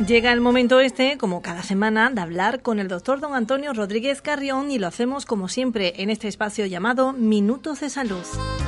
Llega el momento como cada semana, de hablar con el doctor don Antonio Rodríguez Carrión y lo hacemos como siempre en este espacio llamado Minutos de Salud.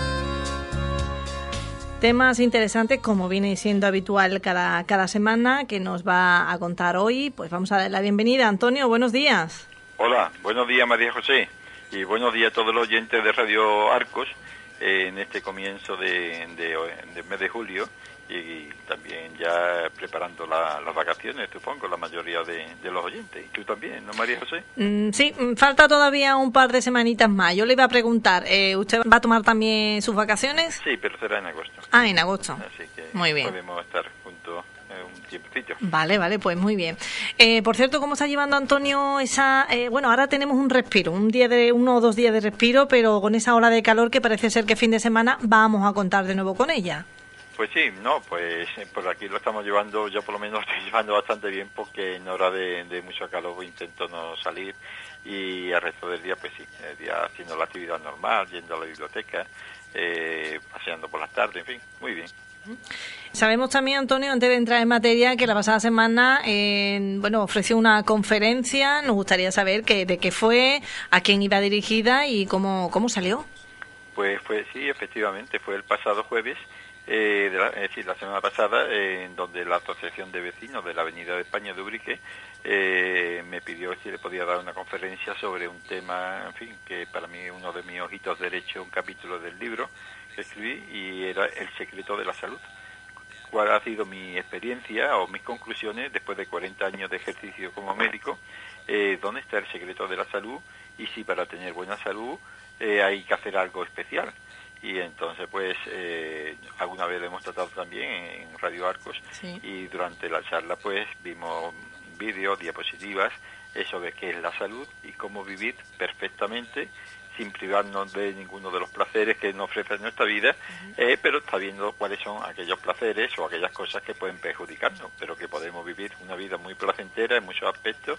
Temas interesantes como viene siendo habitual cada semana que nos va a contar hoy. Pues vamos a dar la bienvenida. Antonio, buenos días. Hola, buenos días María José y buenos días a todos los oyentes de Radio Arcos en este comienzo del mes de julio y también ya preparando las vacaciones, supongo, la mayoría de los oyentes. ¿Y tú también, no, María José? Sí, falta todavía un par de semanitas más. Yo le iba a preguntar, ¿usted va a tomar también sus vacaciones? Sí, pero será en agosto. Ah, en agosto. Así que muy bien. Podemos estar juntos un tiempecito. Vale, pues muy bien. Por cierto, ¿cómo está llevando Antonio esa... bueno, ahora tenemos un respiro, 1 o 2 días de respiro, pero con esa ola de calor que parece ser que fin de semana vamos a contar de nuevo con ella. Pues sí, pues por aquí lo estamos llevando, yo por lo menos lo estoy llevando bastante bien porque en hora de mucho calor intento no salir y al resto del día, pues sí, el día haciendo la actividad normal, yendo a la biblioteca, paseando por las tardes, en fin, muy bien. Sabemos también, Antonio, antes de entrar en materia, que la pasada semana ofreció una conferencia. Nos gustaría saber de qué fue, a quién iba dirigida y cómo salió. Pues sí, efectivamente, fue el pasado jueves, la semana pasada, en donde la Asociación de Vecinos de la Avenida de España de Ubrique me pidió si le podía dar una conferencia sobre un tema, en fin, que para mí es uno de mis ojitos derechos, un capítulo del libro que escribí, y era el secreto de la salud. ¿Cuál ha sido mi experiencia o mis conclusiones después de 40 años de ejercicio como médico? ¿Dónde está el secreto de la salud? Y si para tener buena salud hay que hacer algo especial. Y entonces, pues, alguna vez lo hemos tratado también en Radio Arcos, sí. Y durante la charla, pues, vimos vídeos, diapositivas, sobre qué es la salud y cómo vivir perfectamente sin privarnos de ninguno de los placeres que nos ofrece nuestra vida, pero sabiendo cuáles son aquellos placeres o aquellas cosas que pueden perjudicarnos, pero que podemos vivir una vida muy placentera en muchos aspectos,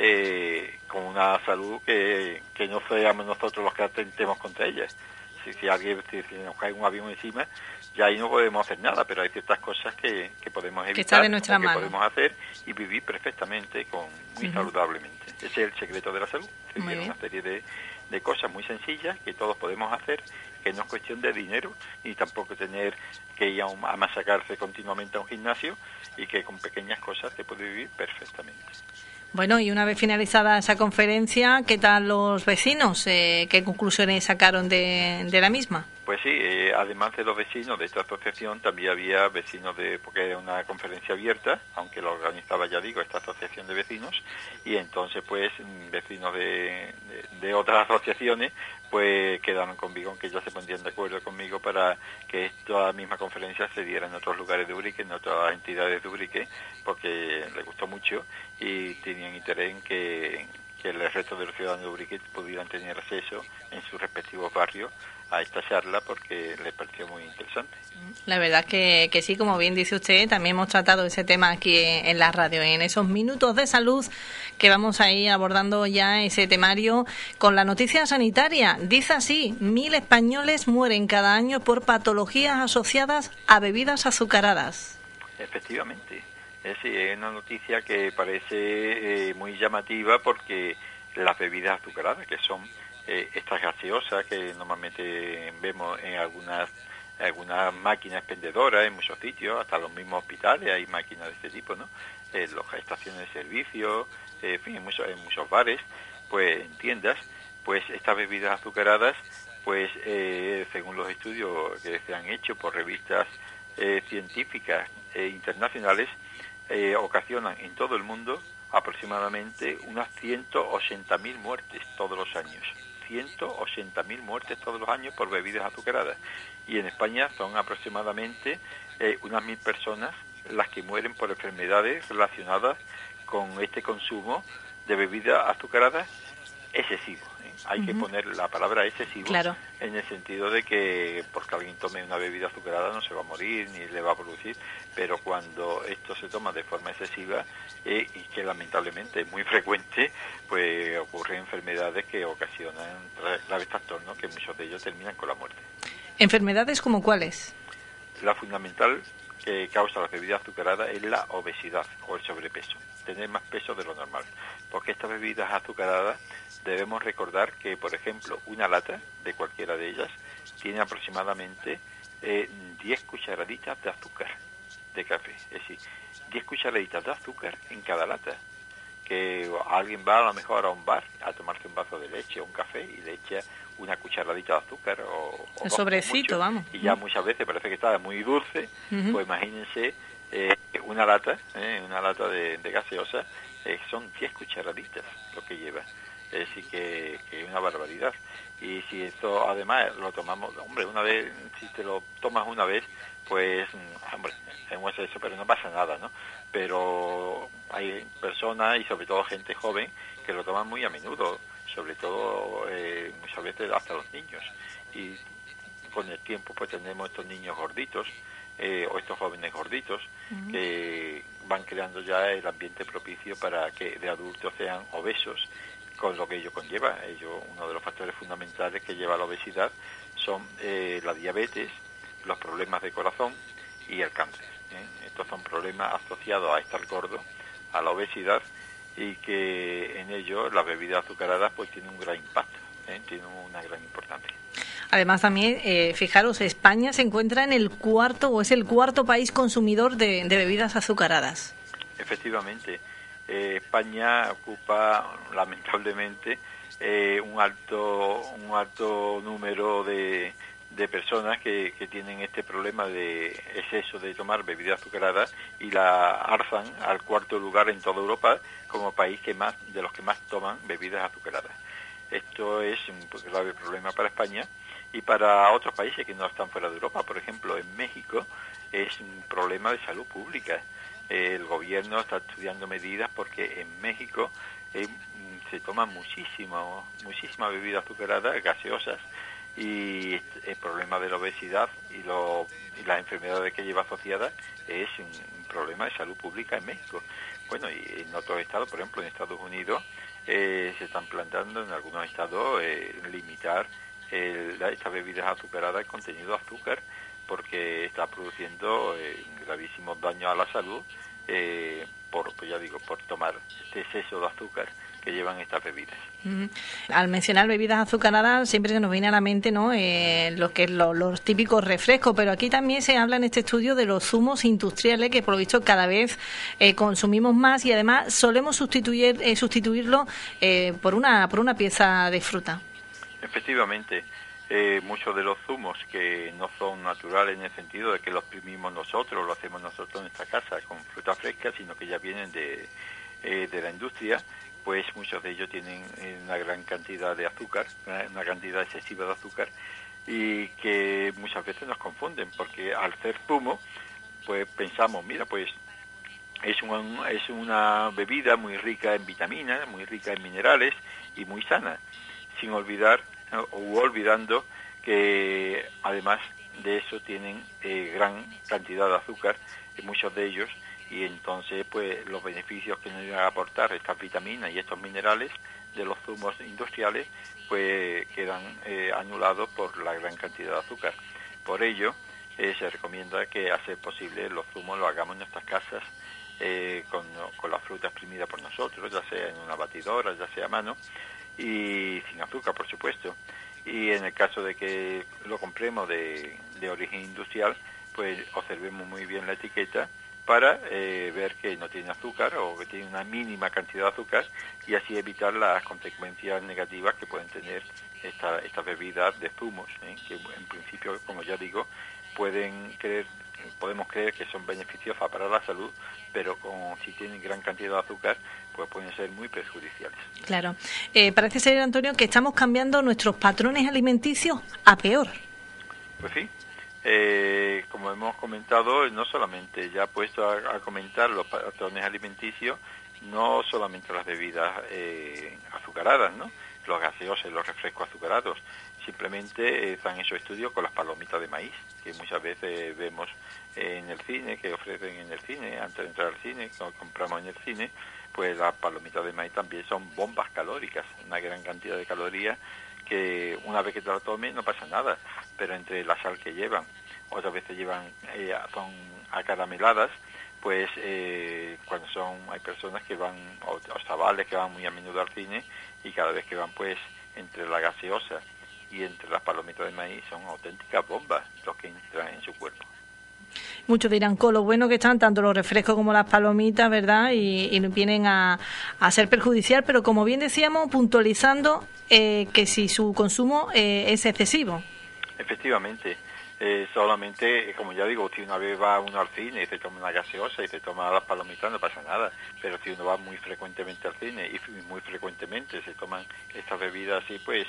con una salud que no seamos nosotros los que atentemos contra ellas. Si nos cae un avión encima, ya ahí no podemos hacer nada, pero hay ciertas cosas que podemos evitar, que está de nuestra mano, que podemos hacer y vivir perfectamente, muy saludablemente. Ese es el secreto de la salud. Una serie de cosas muy sencillas que todos podemos hacer, que no es cuestión de dinero y tampoco tener que ir a machacarse continuamente a un gimnasio, y que con pequeñas cosas se puede vivir perfectamente. Bueno, y una vez finalizada esa conferencia, ¿qué tal los vecinos? ¿Qué conclusiones sacaron de la misma? Pues sí, además de los vecinos de esta asociación, también había vecinos porque era una conferencia abierta, aunque lo organizaba, ya digo, esta asociación de vecinos, y entonces, pues, vecinos de otras asociaciones, pues, quedaron conmigo, que ya se pondrían de acuerdo conmigo para que esta misma conferencia se diera en otros lugares de Ubrique, en otras entidades de Ubrique, porque les gustó mucho y tenían interés en que el resto de los ciudadanos de Ubrique pudieran tener acceso en sus respectivos barrios a esta charla, porque les pareció muy interesante. La verdad que sí, como bien dice usted, también hemos tratado ese tema aquí en la radio, en esos minutos de salud que vamos a ir abordando ya ese temario con la noticia sanitaria. Dice así: 1.000 españoles mueren cada año por patologías asociadas a bebidas azucaradas. Efectivamente. Es una noticia que parece muy llamativa, porque las bebidas azucaradas, que son estas gaseosas que normalmente vemos en algunas máquinas expendedoras en muchos sitios, hasta los mismos hospitales hay máquinas de este tipo, ¿no? En las estaciones de servicio, en fin, en muchos bares, pues en tiendas, pues estas bebidas azucaradas, pues según los estudios que se han hecho por revistas científicas internacionales, ocasionan en todo el mundo aproximadamente unas 180.000 muertes todos los años. 180.000 muertes todos los años por bebidas azucaradas. Y en España son aproximadamente unas 1.000 personas las que mueren por enfermedades relacionadas con este consumo de bebidas azucaradas excesivo. Hay que poner la palabra excesivo, claro, en el sentido de que porque alguien tome una bebida azucarada no se va a morir ni le va a producir, pero cuando esto se toma de forma excesiva, y que lamentablemente es muy frecuente, pues ocurren enfermedades que ocasionan graves trastornos, que muchos de ellos terminan con la muerte. ¿Enfermedades como cuáles? La fundamental que causa las bebidas azucaradas es la obesidad o el sobrepeso, tener más peso de lo normal. Porque estas bebidas azucaradas debemos recordar que, por ejemplo, una lata de cualquiera de ellas tiene aproximadamente 10 cucharaditas de azúcar de café. Es decir, 10 cucharaditas de azúcar en cada lata. Que alguien va a lo mejor a un bar a tomarse un vaso de leche o un café y le echa una cucharadita de azúcar o el sobrecito, vamos. Y ya muchas veces parece que está muy dulce. Pues imagínense una lata de gaseosa, son 10 cucharaditas lo que lleva. Es decir, que es una barbaridad. Y si esto además lo tomamos, hombre, una vez, si te lo tomas una vez, pues, hombre, es eso, pero no pasa nada, ¿no? Pero hay personas y sobre todo gente joven que lo toman muy a menudo, sobre todo muchas veces hasta los niños. Y con el tiempo pues tenemos estos niños gorditos o estos jóvenes gorditos que van creando ya el ambiente propicio para que de adultos sean obesos, con lo que ello conlleva. Uno de los factores fundamentales que lleva a la obesidad son la diabetes, los problemas de corazón y el cáncer. Estos son problemas asociados a estar gordo, a la obesidad, y que en ello las bebidas azucaradas pues tienen un gran impacto, tienen una gran importancia. Además también, fijaros, España se encuentra en el cuarto país consumidor de bebidas azucaradas. Efectivamente, España ocupa lamentablemente un alto número de personas que tienen este problema de exceso de tomar bebidas azucaradas y la alzan al cuarto lugar en toda Europa como país de los que más toman bebidas azucaradas. Esto es un grave problema para España y para otros países que no están fuera de Europa. Por ejemplo, en México es un problema de salud pública. El gobierno está estudiando medidas porque en México se toma muchísima bebida azucarada, gaseosas, y el problema de la obesidad y las enfermedades que lleva asociadas es un problema de salud pública en México. Bueno, y en otros estados, por ejemplo en Estados Unidos, se están planteando en algunos estados limitar estas bebidas azucaradas, el contenido de azúcar, porque está produciendo gravísimos daños a la salud por tomar este exceso de azúcar que llevan estas bebidas. Al mencionar bebidas azucaradas siempre se nos viene a la mente, ¿no?, lo que es los típicos refrescos, pero aquí también se habla en este estudio de los zumos industriales que por lo visto cada vez consumimos más y además solemos sustituirlo por una pieza de fruta. Efectivamente, muchos de los zumos que no son naturales en el sentido de que los exprimimos nosotros, lo hacemos nosotros en nuestra casa con fruta fresca, sino que ya vienen de la industria, pues muchos de ellos tienen una gran cantidad de azúcar, una cantidad excesiva de azúcar, y que muchas veces nos confunden, porque al ser zumo, pues pensamos, mira, pues es una bebida muy rica en vitaminas, muy rica en minerales y muy sana, sin olvidando que además de eso tienen gran cantidad de azúcar, muchos de ellos, y entonces pues los beneficios que nos iban a aportar estas vitaminas y estos minerales de los zumos industriales pues quedan anulados por la gran cantidad de azúcar. Por ello se recomienda que a ser posible los zumos los hagamos en nuestras casas con la fruta exprimida por nosotros, ya sea en una batidora, ya sea a mano, y sin azúcar, por supuesto. Y en el caso de que lo compremos de origen industrial, pues observemos muy bien la etiqueta para ver que no tiene azúcar o que tiene una mínima cantidad de azúcar y así evitar las consecuencias negativas que pueden tener estas bebidas de zumos, que en principio, como ya digo, podemos creer que son beneficiosas para la salud, pero si tienen gran cantidad de azúcar, pues pueden ser muy perjudiciales. Claro. Parece ser, Antonio, que estamos cambiando nuestros patrones alimenticios a peor. Pues sí. Como hemos comentado, no solamente ya puesto a comentar los patrones alimenticios, no solamente las bebidas azucaradas, ¿no?, los gaseosos y los refrescos azucarados, simplemente están esos estudios con las palomitas de maíz, que muchas veces vemos en el cine, que ofrecen en el cine, antes de entrar al cine, cuando compramos en el cine, pues las palomitas de maíz también son bombas calóricas, una gran cantidad de calorías que una vez que te lo tomes no pasa nada, pero entre la sal que llevan, otras veces son acarameladas, pues cuando hay personas que van, o chavales que van muy a menudo al cine, y cada vez que van, pues entre la gaseosa y entre las palomitas de maíz son auténticas bombas lo que entra en su cuerpo. Muchos dirán, con lo bueno que están tanto los refrescos como las palomitas, ¿verdad? Y vienen a ser perjudicial, pero como bien decíamos, puntualizando que si su consumo es excesivo. Efectivamente. Solamente, como ya digo, si una vez va uno al cine y se toma una gaseosa y se toma las palomitas, no pasa nada. Pero si uno va muy frecuentemente al cine y muy frecuentemente se toman estas bebidas así, pues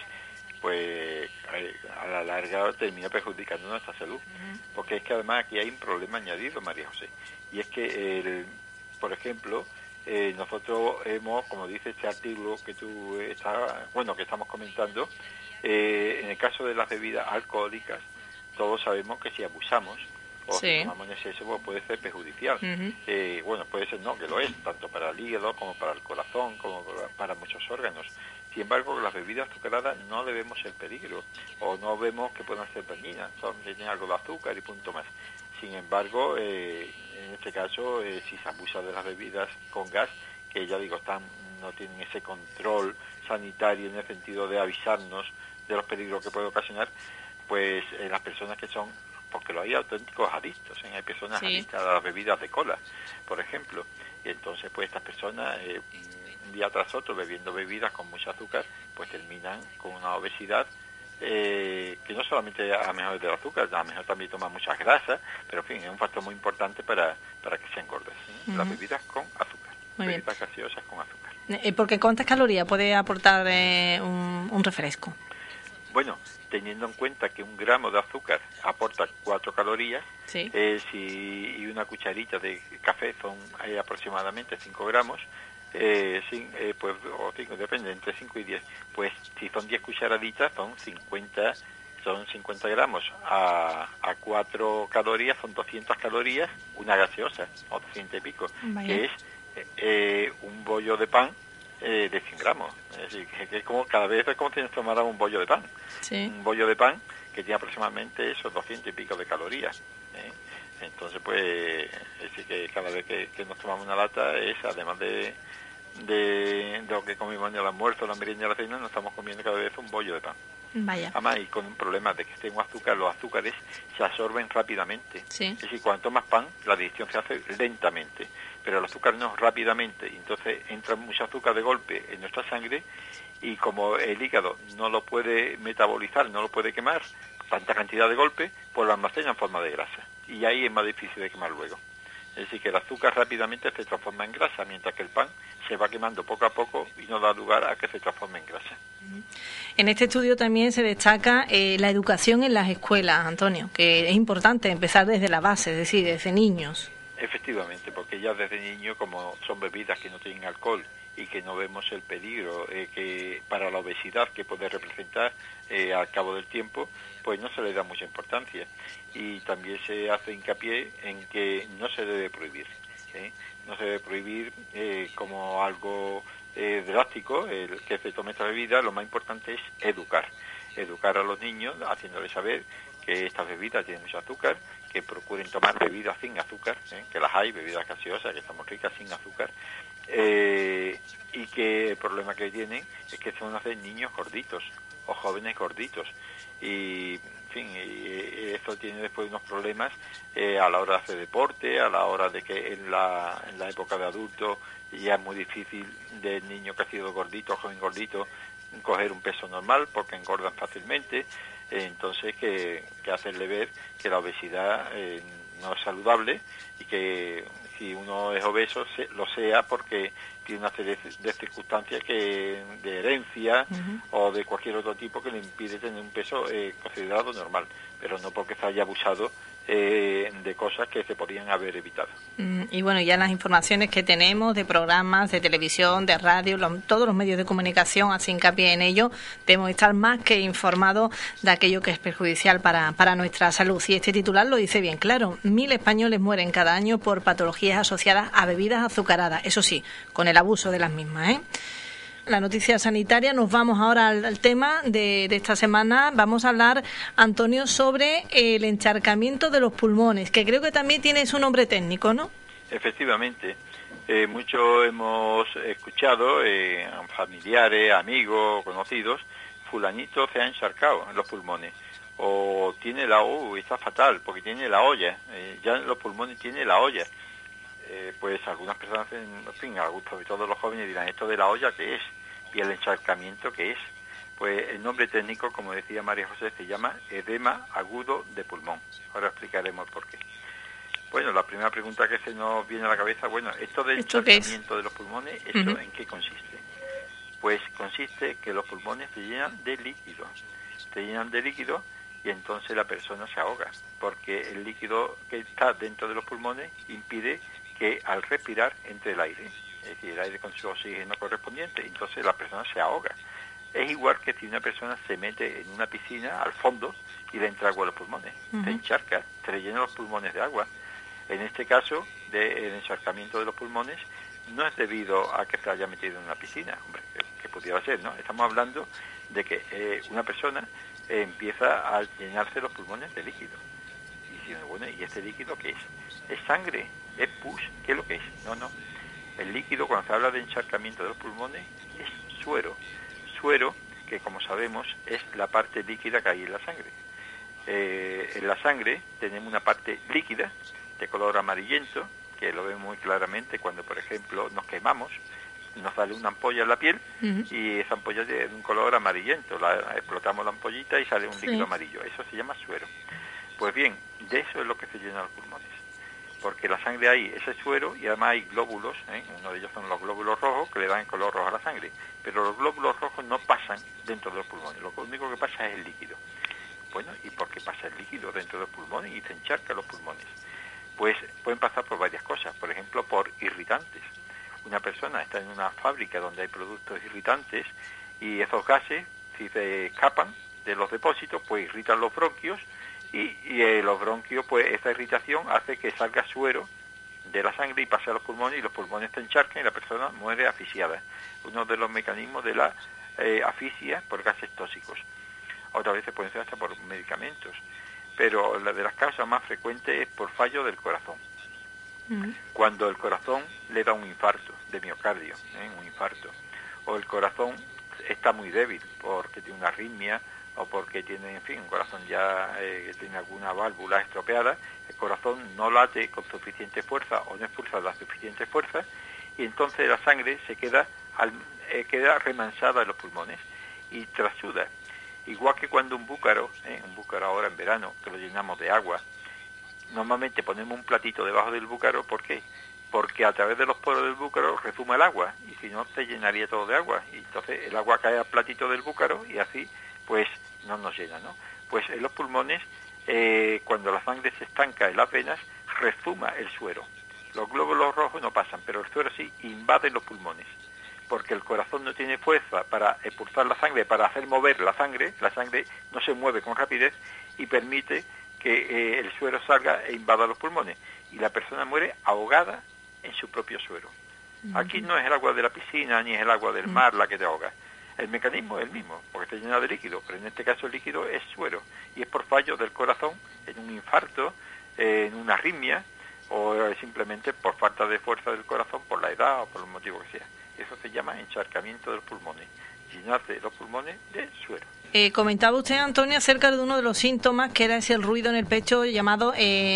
a la larga termina perjudicando nuestra salud. Porque es que además aquí hay un problema añadido, María José. Y es que, por ejemplo, nosotros hemos, como dice este artículo que que estamos comentando, en el caso de las bebidas alcohólicas, todos sabemos que si abusamos o si tomamos en exceso, pues puede ser perjudicial. Puede ser que lo es, tanto para el hígado como para el corazón, como para muchos órganos. Sin embargo, las bebidas azucaradas no le vemos el peligro, o no vemos que puedan ser dañinas, tienen algo de azúcar y punto más. Sin embargo, en este caso, si se abusa de las bebidas con gas, que ya digo, no tienen ese control sanitario en el sentido de avisarnos de los peligros que puede ocasionar, pues las personas que son, porque lo hay auténticos adictos, hay personas adictas a las bebidas de cola, por ejemplo, y entonces pues estas personas un día tras otro bebiendo bebidas con mucho azúcar, pues terminan con una obesidad que no solamente a lo mejor del azúcar, a lo mejor también toman muchas grasas, pero en fin, es un factor muy importante para que se engorden, las bebidas con azúcar, bebidas gaseosas con azúcar. Porque ¿cuántas calorías puede aportar un refresco? Bueno, teniendo en cuenta que 1 gramo de azúcar aporta 4 calorías, y una cucharita de café son aproximadamente 5 gramos, o 5, depende, entre 5 y 10, pues si son 10 cucharaditas son 50 gramos, a 4 calorías son 200 calorías, una gaseosa, o 200 y pico, que es un bollo de pan de 100 gramos. Es decir, que es como, cada vez es como si nos tomara un bollo de pan. Un bollo de pan que tiene aproximadamente esos 200 y pico de calorías. Entonces, pues, es decir, que cada vez que nos tomamos una lata es, además de lo que comimos en el almuerzo, la merienda y la cena, nos estamos comiendo cada vez un bollo de pan. Además, y con un problema de que esté un azúcar, los azúcares se absorben rápidamente. Es decir, cuanto más pan, la digestión se hace lentamente, pero el azúcar no, rápidamente, y entonces entra mucho azúcar de golpe en nuestra sangre, y como el hígado no lo puede metabolizar, no lo puede quemar, tanta cantidad de golpe, pues lo almacena en forma de grasa, y ahí es más difícil de quemar luego. Es decir, que el azúcar rápidamente se transforma en grasa, mientras que el pan se va quemando poco a poco y no da lugar a que se transforme en grasa. En este estudio también se destaca la educación en las escuelas, Antonio, que es importante empezar desde la base, es decir, desde niños. Efectivamente, porque ya desde niño, como son bebidas que no tienen alcohol y que no vemos el peligro que para la obesidad que puede representar al cabo del tiempo, pues no se le da mucha importancia. Y también se hace hincapié en que no se debe prohibir. No se debe prohibir como algo drástico el que se tome esta bebida. Lo más importante es educar a los niños, haciéndoles saber que estas bebidas tienen mucho azúcar, que procuren tomar bebidas sin azúcar, que las hay, bebidas gaseosas, que estamos ricas sin azúcar, y que el problema que tienen es que son niños gorditos o jóvenes gorditos, y en fin, y esto tiene después unos problemas a la hora de hacer deporte, a la hora de que en la época de adulto ya es muy difícil del niño que ha sido gordito, joven gordito, coger un peso normal porque engordan fácilmente. Entonces que hacerle ver que la obesidad no es saludable, y que si uno es obeso lo sea porque tiene una serie de circunstancias de herencia o de cualquier otro tipo que le impide tener un peso considerado normal, pero no porque se haya abusado de cosas que se podían haber evitado. Y bueno, ya las informaciones que tenemos de programas de televisión, de radio, todos los medios de comunicación hacen hincapié en ello. Debemos estar más que informados de aquello que es perjudicial para nuestra salud. Y este titular lo dice bien claro: 1.000 españoles mueren cada año por patologías asociadas a bebidas azucaradas, eso sí, con el abuso de las mismas, la noticia sanitaria. Nos vamos ahora al tema de esta semana. Vamos a hablar, Antonio, sobre el encharcamiento de los pulmones, que creo que también tiene su nombre técnico, ¿no? Efectivamente. Mucho hemos escuchado, familiares, amigos, conocidos, fulanito se ha encharcado en los pulmones. O tiene está fatal, porque tiene la olla. Ya en los pulmones tiene la olla. Pues algunas personas, en fin, sobre todo los jóvenes dirán, ¿esto de la olla qué es? ¿Y el encharcamiento qué es? Pues el nombre técnico, como decía María José, se llama edema agudo de pulmón. Ahora explicaremos por qué. Bueno, la primera pregunta que se nos viene a la cabeza, bueno, ¿esto del encharcamiento de los pulmones, esto en qué consiste? Pues consiste que los pulmones se llenan de líquido. Se llenan de líquido y entonces la persona se ahoga, porque el líquido que está dentro de los pulmones impide que al respirar entre el aire, es decir, el aire con su oxígeno correspondiente, entonces la persona se ahoga. Es igual que si una persona se mete en una piscina al fondo y le entra agua a los pulmones, se encharca, se le llenan los pulmones de agua. En este caso, el encharcamiento de los pulmones no es debido a que se haya metido en una piscina, hombre, que pudiera ser, ¿no? Estamos hablando de que una persona empieza a llenarse los pulmones de líquido. Y diciendo, bueno, ¿y este líquido qué es? ¿Es sangre? ¿Es pus? ¿Qué es lo que es? No. El líquido, cuando se habla de encharcamiento de los pulmones, es suero. Suero, que como sabemos, es la parte líquida que hay en la sangre. En la sangre tenemos una parte líquida de color amarillento, que lo vemos muy claramente cuando, por ejemplo, nos quemamos, nos sale una ampolla en la piel y esa ampolla es de un color amarillento. Explotamos la ampollita y sale un líquido amarillo. Eso se llama suero. Pues bien, de eso es lo que se llenan los pulmones. Porque la sangre hay ese suero y además hay glóbulos, uno de ellos son los glóbulos rojos que le dan el color rojo a la sangre, pero los glóbulos rojos no pasan dentro de los pulmones, lo único que pasa es el líquido. Bueno, ¿y por qué pasa el líquido dentro de los pulmones y se encharca los pulmones? Pues pueden pasar por varias cosas, por ejemplo por irritantes. Una persona está en una fábrica donde hay productos irritantes y esos gases, si se escapan de los depósitos, pues irritan los bronquios y los bronquios, pues esa irritación hace que salga suero de la sangre y pase a los pulmones y los pulmones se encharcan y la persona muere asfixiada. Uno de los mecanismos de la asfixia por gases tóxicos. Otras veces pueden ser hasta por medicamentos, pero la de las causas más frecuentes es por fallo del corazón. Cuando el corazón le da un infarto de miocardio, un infarto, o el corazón está muy débil porque tiene una arritmia o porque tiene, en fin, un corazón ya que tiene alguna válvula estropeada, el corazón no late con suficiente fuerza o no expulsa la suficiente fuerza y entonces la sangre se queda remansada en los pulmones y trasuda. Igual que cuando un búcaro ahora en verano, que lo llenamos de agua, normalmente ponemos un platito debajo del búcaro, ¿por qué? Porque a través de los poros del búcaro rezuma el agua, y si no se llenaría todo de agua, y entonces el agua cae al platito del búcaro, y así, pues, no nos llena, ¿no? Pues en los pulmones, cuando la sangre se estanca en las venas, rezuma el suero. Los glóbulos rojos no pasan, pero el suero sí invade los pulmones, porque el corazón no tiene fuerza para expulsar la sangre, para hacer mover la sangre no se mueve con rapidez y permite que el suero salga e invada los pulmones y la persona muere ahogada en su propio suero. Aquí no es el agua de la piscina ni es el agua del mar la que te ahoga. El mecanismo es el mismo, porque está llena de líquido, pero en este caso el líquido es suero y es por fallo del corazón, en un infarto, en una arritmia o simplemente por falta de fuerza del corazón, por la edad o por el motivo que sea. Eso se llama encharcamiento de los pulmones, llenarse los pulmones de suero. Comentaba usted, Antonio, acerca de uno de los síntomas, que era ese ruido en el pecho llamado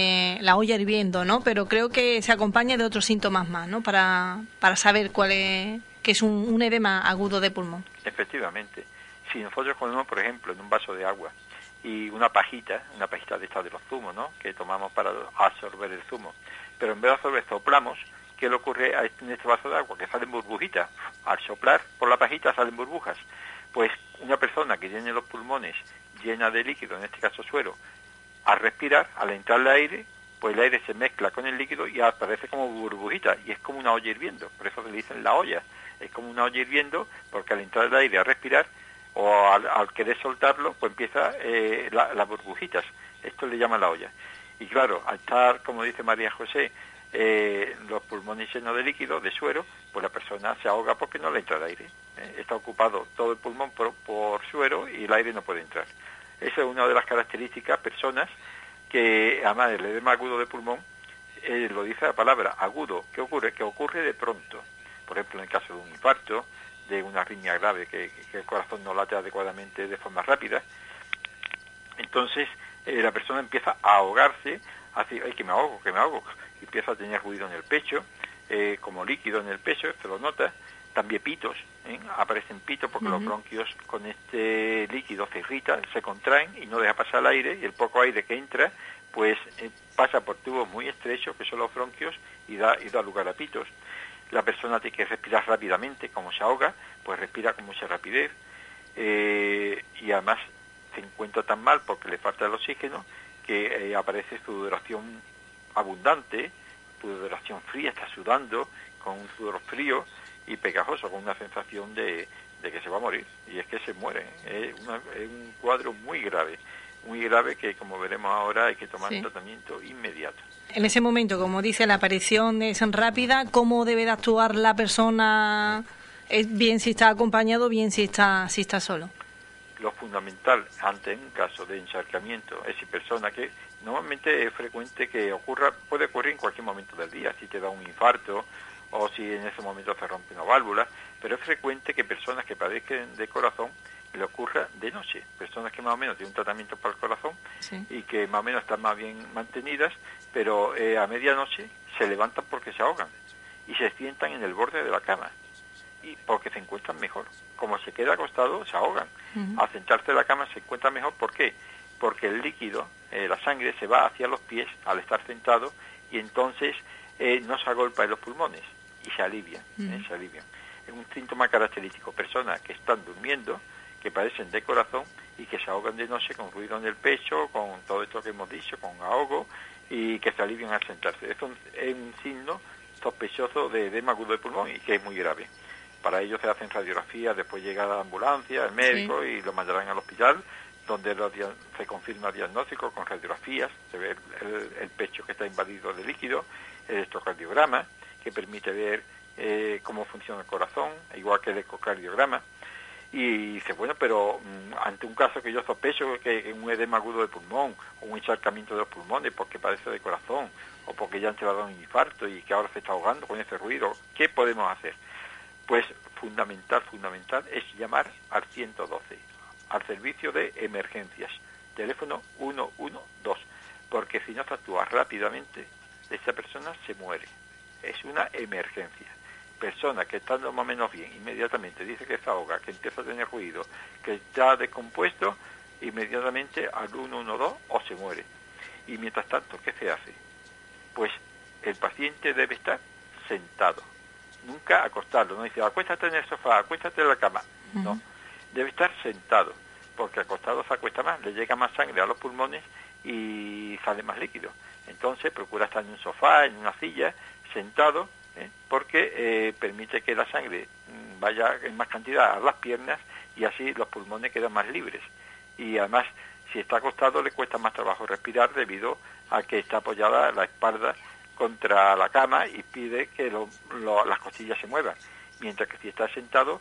la olla hirviendo, ¿no? Pero creo que se acompaña de otros síntomas más, ¿no? Para saber qué es un edema agudo de pulmón. Efectivamente. Si nosotros ponemos, por ejemplo, en un vaso de agua y una pajita de estas de los zumos, ¿no? Que tomamos para absorber el zumo, pero en vez de absorber soplamos, ¿qué le ocurre en este vaso de agua? Que salen burbujitas. Al soplar por la pajita salen burbujas. Pues una persona que tiene los pulmones llena de líquido, en este caso suero, al respirar, al entrarle aire, pues el aire se mezcla con el líquido y aparece como burbujita y es como una olla hirviendo. Por eso se le dicen la olla. Es como una olla hirviendo porque al entrar el aire a respirar o al querer soltarlo, pues empieza las burbujitas. Esto le llama la olla. Y claro, al estar, como dice María José, los pulmones llenos de líquido, de suero, pues la persona se ahoga porque no le entra el aire. Está ocupado todo el pulmón por suero y el aire no puede entrar. Esa es una de las características, personas que, además del edema agudo de pulmón, lo dice la palabra agudo. ¿Qué ocurre? Que ocurre de pronto. Por ejemplo, en el caso de un infarto, de una arritmia grave, que el corazón no late adecuadamente de forma rápida. Entonces, la persona empieza a ahogarse, así, ¡ay, que me ahogo, que me ahogo! Y empieza a tener ruido en el pecho, como líquido en el pecho, se lo nota. También pitos, aparecen pitos porque los bronquios con este líquido se irritan, se contraen y no deja pasar el aire, y el poco aire que entra, pues pasa por tubos muy estrechos, que son los bronquios, y da lugar a pitos. La persona tiene que respirar rápidamente, como se ahoga, pues respira con mucha rapidez, y además se encuentra tan mal porque le falta el oxígeno, que aparece sudoración abundante, sudoración fría, está sudando, con un sudor frío y pegajoso, con una sensación de que se va a morir, y es que se muere. Es un cuadro muy grave que, como veremos ahora, hay que tomar tratamiento inmediato. En ese momento, como dice, la aparición es rápida. ¿Cómo debe de actuar la persona? Bien si está acompañado, bien si está solo. Lo fundamental ante un caso de encharcamiento es si persona que normalmente es frecuente que puede ocurrir en cualquier momento del día, si te da un infarto o si en ese momento se rompe una válvula, pero es frecuente que personas que padezcan de corazón le ocurra de noche, personas que más o menos tienen un tratamiento para el corazón y que más o menos están más bien mantenidas, pero a medianoche se levantan porque se ahogan y se sientan en el borde de la cama, y porque se encuentran mejor. Como se queda acostado, se ahogan. Al sentarse en la cama se encuentran mejor. ¿Por qué? Porque el líquido, la sangre, se va hacia los pies al estar sentado, y entonces no se agolpa en los pulmones y se alivian. Es un síntoma característico. Personas que están durmiendo, que padecen de corazón y que se ahogan de noche con ruido en el pecho, con todo esto que hemos dicho, con ahogo, y que se alivian al sentarse. Es un signo sospechoso de edema agudo de pulmón y que es muy grave. Para ello se hacen radiografías, después llega la ambulancia, el médico, y lo mandarán al hospital, donde se confirma el diagnóstico con radiografías, se ve el pecho que está invadido de líquido, el electrocardiograma, que permite ver cómo funciona el corazón, igual que el ecocardiograma. Y dice, bueno, pero ante un caso que yo sospecho que es un edema agudo de pulmón, o un encharcamiento de los pulmones porque padece de corazón, o porque ya antes le ha dado un infarto y que ahora se está ahogando con ese ruido, ¿qué podemos hacer? Pues fundamental es llamar al 112, al servicio de emergencias, teléfono 112, porque si no se actúa rápidamente, esa persona se muere. Es una emergencia. Persona que estando más o menos bien, inmediatamente dice que se ahoga, que empieza a tener ruido, que está descompuesto, inmediatamente al 112 o se muere. Y mientras tanto, ¿qué se hace? Pues el paciente debe estar sentado. Nunca acostarlo, no dice acuéstate en el sofá, acuéstate en la cama. No, debe estar sentado, porque acostado se acuesta más, le llega más sangre a los pulmones y sale más líquido. Entonces procura estar en un sofá, en una silla, sentado, porque permite que la sangre vaya en más cantidad a las piernas y así los pulmones quedan más libres. Y además, si está acostado le cuesta más trabajo respirar debido a que está apoyada la espalda contra la cama y pide que las costillas se muevan, mientras que si está sentado,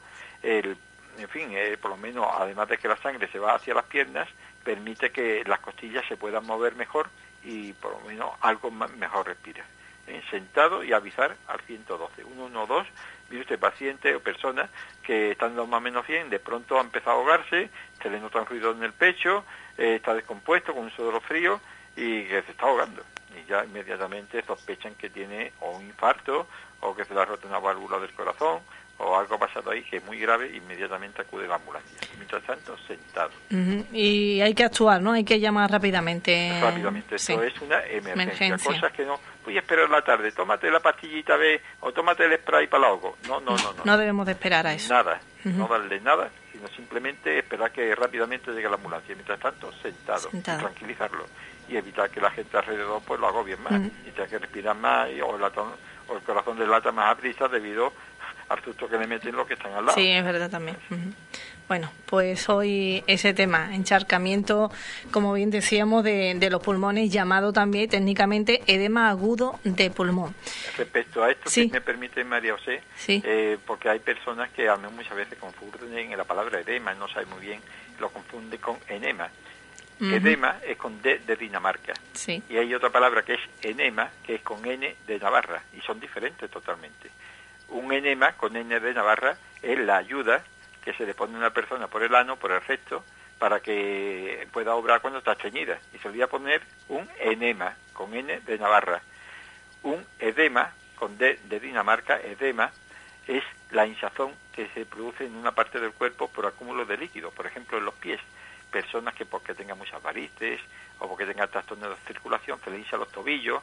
por lo menos, además de que la sangre se va hacia las piernas, permite que las costillas se puedan mover mejor y por lo menos algo mejor respira. Sentado y avisar al 112, 112, mire usted, paciente o persona que estando más o menos bien, de pronto ha empezado a ahogarse, se le nota un ruido en el pecho, está descompuesto con un sudor frío y que se está ahogando. Y ya inmediatamente sospechan que tiene o un infarto o que se le ha roto una válvula del corazón o algo ha pasado ahí que es muy grave, inmediatamente acude la ambulancia. Mientras tanto, sentado. Y hay que actuar, ¿no? Hay que llamar rápidamente. Rápidamente, esto es una emergencia. Cosas que no, voy a esperar la tarde, tómate la pastillita B o tómate el spray para el ahogo. No. No debemos de esperar a eso. Nada, no darle nada, sino simplemente esperar que rápidamente llegue la ambulancia. Mientras tanto, sentado. Y tranquilizarlo. Y evitar que la gente alrededor pues lo agobie más, y tenga que respirar más, o el corazón le lata más a prisa debido al susto que le meten los que están al lado. Sí, es verdad también. Bueno, pues hoy ese tema, encharcamiento, como bien decíamos, de los pulmones, llamado también técnicamente edema agudo de pulmón. Respecto a esto, Sí. si me permite, María José, Sí. porque hay personas que al menos muchas veces confunden la palabra edema, no saben muy bien, lo confunden con enema. Edema es con D de Dinamarca. Sí. Y hay otra palabra que es enema, que es con N de Navarra, y son diferentes totalmente. Un enema con N de Navarra es la ayuda que se le pone a una persona por el ano, por el recto, para que pueda obrar cuando está estreñida. Y se olvida poner un enema con N de Navarra. Un edema con D de Dinamarca, edema, es la hinchazón que se produce en una parte del cuerpo por acúmulo de líquido, por ejemplo en los pies. Personas que porque tengan muchas varices o porque tengan trastornos de circulación, se le hinchan los tobillos,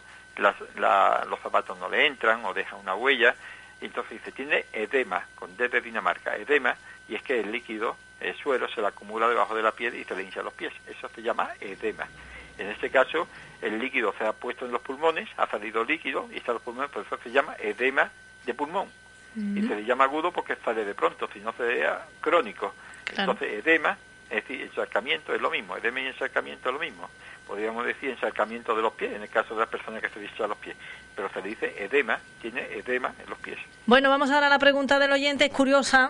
los zapatos no le entran o dejan una huella. Entonces dice, tiene edema, con D de Dinamarca, edema, y es que el líquido, el suero, se le acumula debajo de la piel y se le hincha los pies. Eso se llama edema. En este caso, el líquido se ha puesto en los pulmones, ha salido líquido y está en los pulmones, por eso se llama edema de pulmón. Y se le llama agudo porque sale de pronto, si no sería crónico. Claro. Entonces, edema, es decir, encharcamiento es lo mismo, edema y encharcamiento es lo mismo. Podríamos decir encharcamiento de los pies, en el caso de las personas que se le hinchan los pies. Pero se le dice edema, tiene edema en los pies. Bueno, vamos ahora a la pregunta del oyente, es curiosa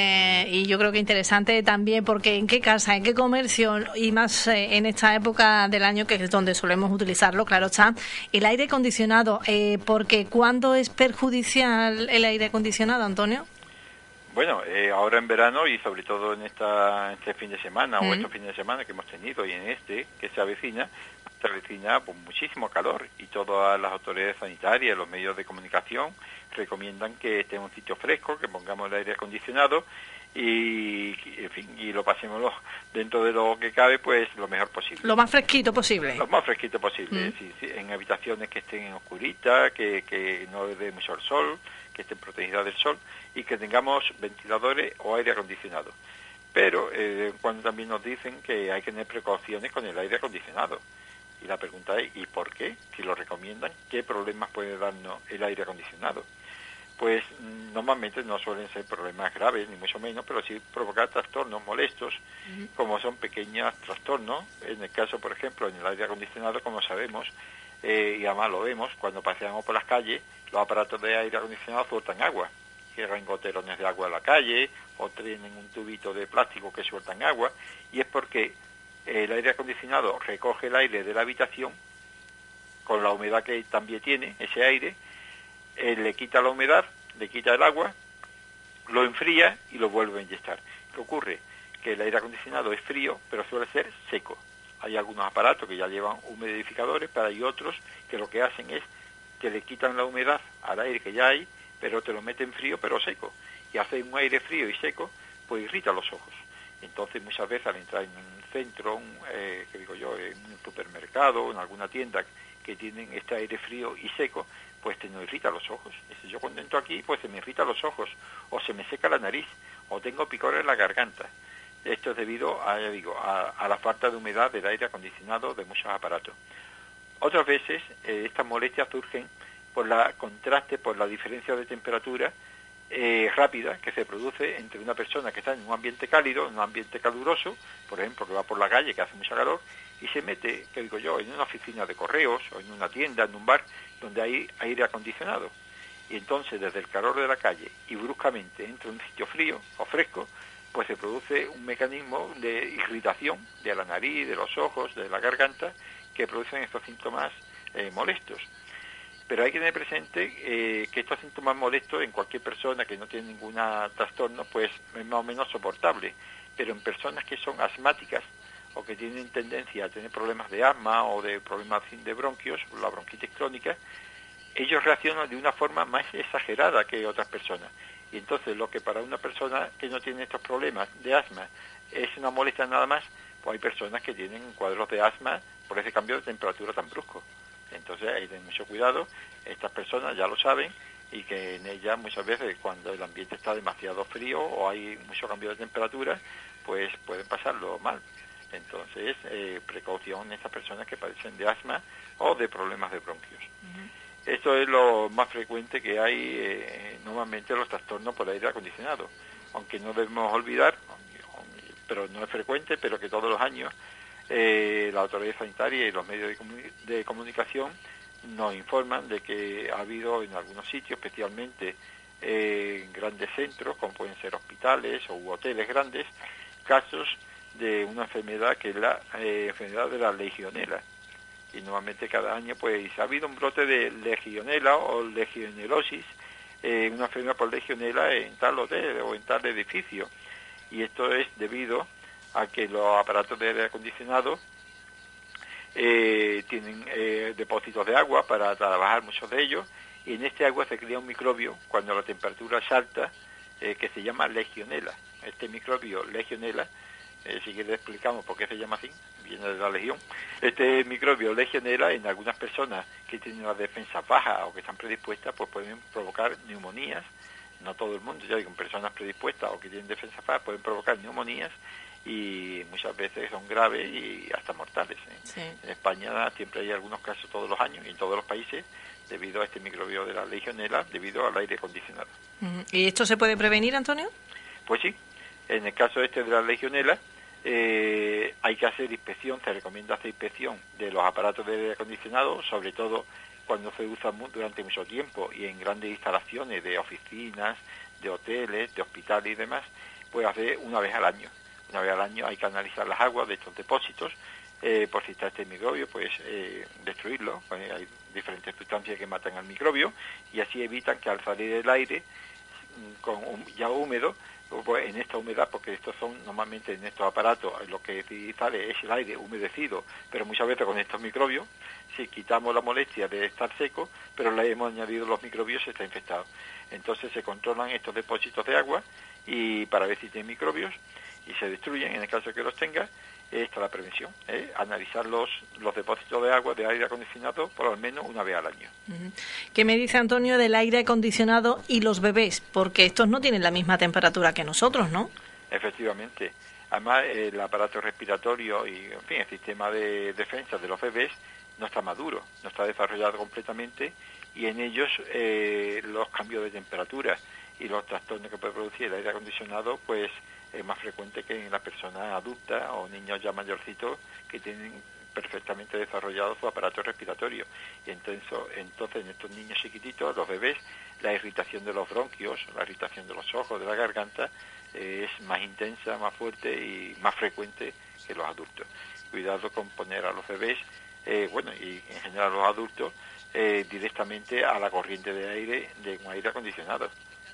y yo creo que interesante también, porque en qué casa, en qué comercio, y más en esta época del año que es donde solemos utilizarlo, claro está, el aire acondicionado, porque ¿cuándo es perjudicial el aire acondicionado, Antonio? Bueno, ahora en verano y sobre todo en este fin de semana o estos fines de semana que hemos tenido y en este que se avecina pues muchísimo calor, y todas las autoridades sanitarias, los medios de comunicación recomiendan que esté en un sitio fresco, que pongamos el aire acondicionado y en fin, y lo pasemos dentro de lo que cabe, pues lo mejor posible. Lo más fresquito posible. Lo más fresquito posible, sí, en habitaciones que estén oscuritas, que no dé mucho el sol, que estén protegidas del sol y que tengamos ventiladores o aire acondicionado. Pero cuando también nos dicen que hay que tener precauciones con el aire acondicionado. Y la pregunta es, ¿y por qué? Si lo recomiendan, ¿qué problemas puede darnos el aire acondicionado? Pues normalmente no suelen ser problemas graves, ni mucho menos, pero sí provocar trastornos molestos, como son pequeños trastornos. En el caso, por ejemplo, en el aire acondicionado, como sabemos, y además lo vemos, cuando paseamos por las calles, los aparatos de aire acondicionado sueltan agua, cierran goterones de agua a la calle, o tienen un tubito de plástico que sueltan agua, y es porque el aire acondicionado recoge el aire de la habitación, con la humedad que también tiene ese aire, le quita la humedad, le quita el agua, lo enfría y lo vuelve a inyectar. ¿Qué ocurre? Que el aire acondicionado es frío, pero suele ser seco. Hay algunos aparatos que ya llevan humidificadores, pero hay otros que lo que hacen es que le quitan la humedad al aire que ya hay, pero te lo meten frío pero seco. Y hace un aire frío y seco, pues irrita los ojos. Entonces muchas veces al entrar en un centro, en un supermercado, en alguna tienda que tienen este aire frío y seco, pues te nos irrita los ojos. Y si yo cuando entro aquí, pues se me irrita los ojos, o se me seca la nariz, o tengo picor en la garganta. Esto es debido a la falta de humedad del aire acondicionado de muchos aparatos. Otras veces estas molestias surgen por la contraste, por la diferencia de temperatura rápida que se produce entre una persona que está en un ambiente cálido, en un ambiente caluroso, por ejemplo, que va por la calle, que hace mucho calor, y se mete, en una oficina de correos, o en una tienda, en un bar, donde hay aire acondicionado. Y entonces, desde el calor de la calle, y bruscamente entra en un sitio frío o fresco, pues se produce un mecanismo de irritación de la nariz, de los ojos, de la garganta, que producen estos síntomas molestos. Pero hay que tener presente que estos síntomas molestos en cualquier persona que no tiene ningún trastorno, pues es más o menos soportable. Pero en personas que son asmáticas o que tienen tendencia a tener problemas de asma o de problemas de bronquios, la bronquitis crónica, ellos reaccionan de una forma más exagerada que otras personas. Y entonces lo que para una persona que no tiene estos problemas de asma es una molestia nada más, pues hay personas que tienen cuadros de asma por ese cambio de temperatura tan brusco. Entonces hay que tener mucho cuidado, estas personas ya lo saben, y que en ellas muchas veces cuando el ambiente está demasiado frío o hay mucho cambio de temperatura, pues pueden pasarlo mal. Entonces, precaución en estas personas que padecen de asma o de problemas de bronquios. Esto es lo más frecuente que hay normalmente los trastornos por aire acondicionado, aunque no debemos olvidar, pero no es frecuente, pero que todos los años la autoridad sanitaria y los medios de comunicación nos informan de que ha habido en algunos sitios, especialmente en grandes centros, como pueden ser hospitales o hoteles grandes, casos de una enfermedad que es la enfermedad de la legionela. Y normalmente cada año pues ha habido un brote de legionela o legionelosis, una enfermedad por legionela en tal hotel o en tal edificio. Y esto es debido a que los aparatos de aire acondicionado tienen depósitos de agua para trabajar muchos de ellos, y en este agua se crea un microbio cuando la temperatura es alta, que se llama legionela. Este microbio legionela, si quieres explicamos por qué se llama así, viene de la legión. Este microbio legionela en algunas personas que tienen las defensas bajas o que están predispuestas, pues pueden provocar neumonías. No todo el mundo, ya digo, en personas predispuestas o que tienen defensas bajas pueden provocar neumonías, y muchas veces son graves y hasta mortales. Sí. En España siempre hay algunos casos todos los años y en todos los países debido a este microbio de la legionela, debido al aire acondicionado. ¿Y esto se puede prevenir, Antonio? Pues sí, en el caso este de la legionela hay que hacer inspección, se recomienda hacer inspección de los aparatos de aire acondicionado, sobre todo cuando se usa durante mucho tiempo y en grandes instalaciones de oficinas, de hoteles, de hospitales y demás, pues hacer una vez al año. Una vez al año hay que analizar las aguas de estos depósitos, por si está este microbio, pues destruirlo. Pues hay diferentes sustancias que matan al microbio y así evitan que al salir el aire ya húmedo, pues en esta humedad, porque estos son normalmente en estos aparatos lo que sale es el aire humedecido, pero muchas veces con estos microbios, si quitamos la molestia de estar seco, pero le hemos añadido los microbios, está infectado. Entonces se controlan estos depósitos de agua y para ver si tienen microbios y se destruyen en el caso de que los tenga. Esta es la prevención, analizar los depósitos de agua de aire acondicionado por al menos una vez al año. ¿Qué me dice Antonio del aire acondicionado y los bebés? Porque estos no tienen la misma temperatura que nosotros, ¿no? Efectivamente. Además, el aparato respiratorio y, en fin, el sistema de defensa de los bebés no está maduro, no está desarrollado completamente, y en ellos los cambios de temperatura y los trastornos que puede producir el aire acondicionado, pues es más frecuente que en las personas adultas o niños ya mayorcitos que tienen perfectamente desarrollado su aparato respiratorio. Y entonces en estos niños chiquititos, los bebés, la irritación de los bronquios, la irritación de los ojos, de la garganta, es más intensa, más fuerte y más frecuente que los adultos. Cuidado con poner a los bebés, y en general a los adultos, directamente a la corriente de aire de un aire acondicionado.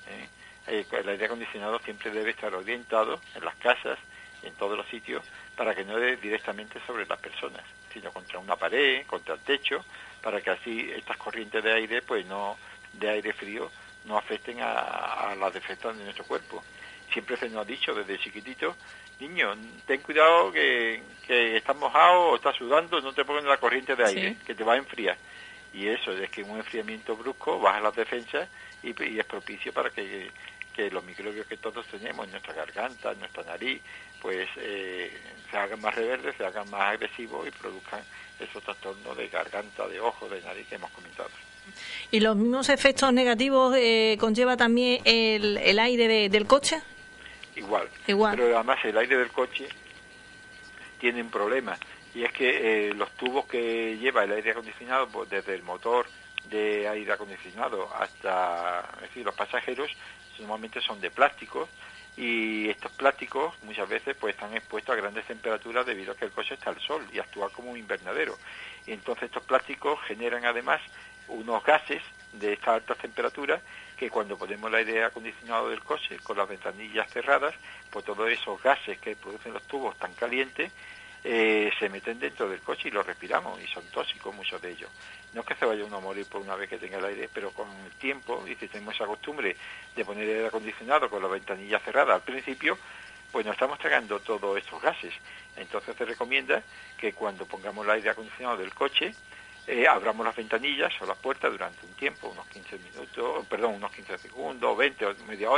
El aire acondicionado siempre debe estar orientado en las casas, en todos los sitios, para que no dé directamente sobre las personas, sino contra una pared, contra el techo, para que así estas corrientes de aire, pues no, de aire frío, no afecten a las defensas de nuestro cuerpo. Siempre se nos ha dicho desde chiquitito, niño, ten cuidado que estás mojado o estás sudando, no te pongas la corriente de aire, que te va a enfriar. Y eso es que un enfriamiento brusco baja las defensas y es propicio para que los microbios que todos tenemos en nuestra garganta, en nuestra nariz, pues se hagan más rebeldes, se hagan más agresivos y produzcan esos trastornos de garganta, de ojo, de nariz que hemos comentado. ¿Y los mismos efectos negativos conlleva también el aire del coche? Igual, pero además el aire del coche tiene un problema, y es que los tubos que lleva el aire acondicionado, pues, desde el motor de aire acondicionado hasta los pasajeros, normalmente son de plástico, y estos plásticos muchas veces pues están expuestos a grandes temperaturas debido a que el coche está al sol y actúa como un invernadero, y entonces estos plásticos generan además unos gases de estas altas temperaturas que cuando ponemos el aire acondicionado del coche con las ventanillas cerradas, pues todos esos gases que producen los tubos tan calientes se meten dentro del coche y los respiramos, y son tóxicos muchos de ellos. No es que se vaya uno a morir por una vez que tenga el aire, pero con el tiempo, y si tenemos esa costumbre de poner el aire acondicionado con la ventanilla cerrada al principio, pues nos estamos tragando todos estos gases. Entonces se recomienda que cuando pongamos el aire acondicionado del coche, abramos las ventanillas o las puertas durante un tiempo, unos 15 segundos, 20 o media hora, en fin,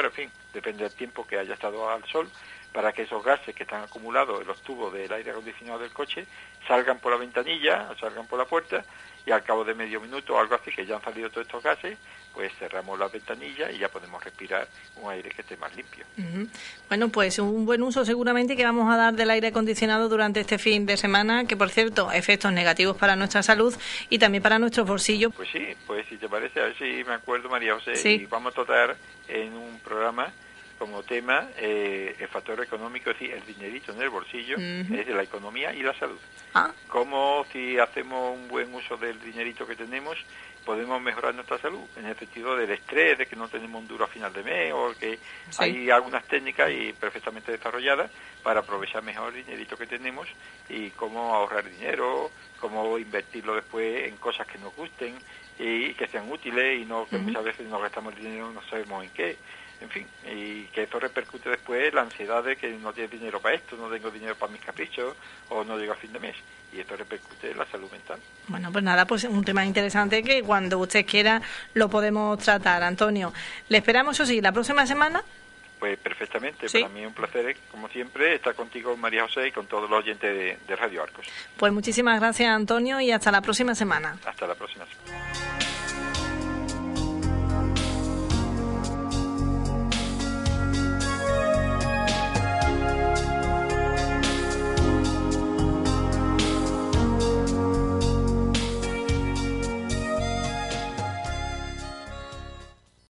depende del tiempo que haya estado al sol, para que esos gases que están acumulados en los tubos del aire acondicionado del coche salgan por la ventanilla, salgan por la puerta, y al cabo de medio minuto o algo así, que ya han salido todos estos gases, pues cerramos las ventanillas y ya podemos respirar un aire que esté más limpio. Bueno, pues un buen uso seguramente que vamos a dar del aire acondicionado durante este fin de semana, que por cierto, efectos negativos para nuestra salud y también para nuestros bolsillos. Pues sí, pues si te parece, a ver si me acuerdo, María José, sí. Y vamos a tratar en un programa como tema el factor económico, es decir, el dinerito en el bolsillo, es de la economía y la salud. Cómo, si hacemos un buen uso del dinerito que tenemos, podemos mejorar nuestra salud, en el sentido del estrés, de que no tenemos un duro a final de mes, o que hay algunas técnicas y perfectamente desarrolladas para aprovechar mejor el dinerito que tenemos, y cómo ahorrar dinero, cómo invertirlo después en cosas que nos gusten y que sean útiles, y no que muchas veces nos gastamos el dinero no sabemos en qué. En fin, y que eso repercute después en la ansiedad de que no tienes dinero para esto, no tengo dinero para mis caprichos, o no llego a fin de mes. Y esto repercute en la salud mental. Bueno, pues nada, pues un tema interesante que cuando usted quiera lo podemos tratar, Antonio. Le esperamos, eso sí, la próxima semana. Pues perfectamente, para mí es un placer, como siempre, estar contigo, María José, y con todos los oyentes de Radio Arcos. Pues muchísimas gracias, Antonio, y hasta la próxima semana. Hasta la próxima semana.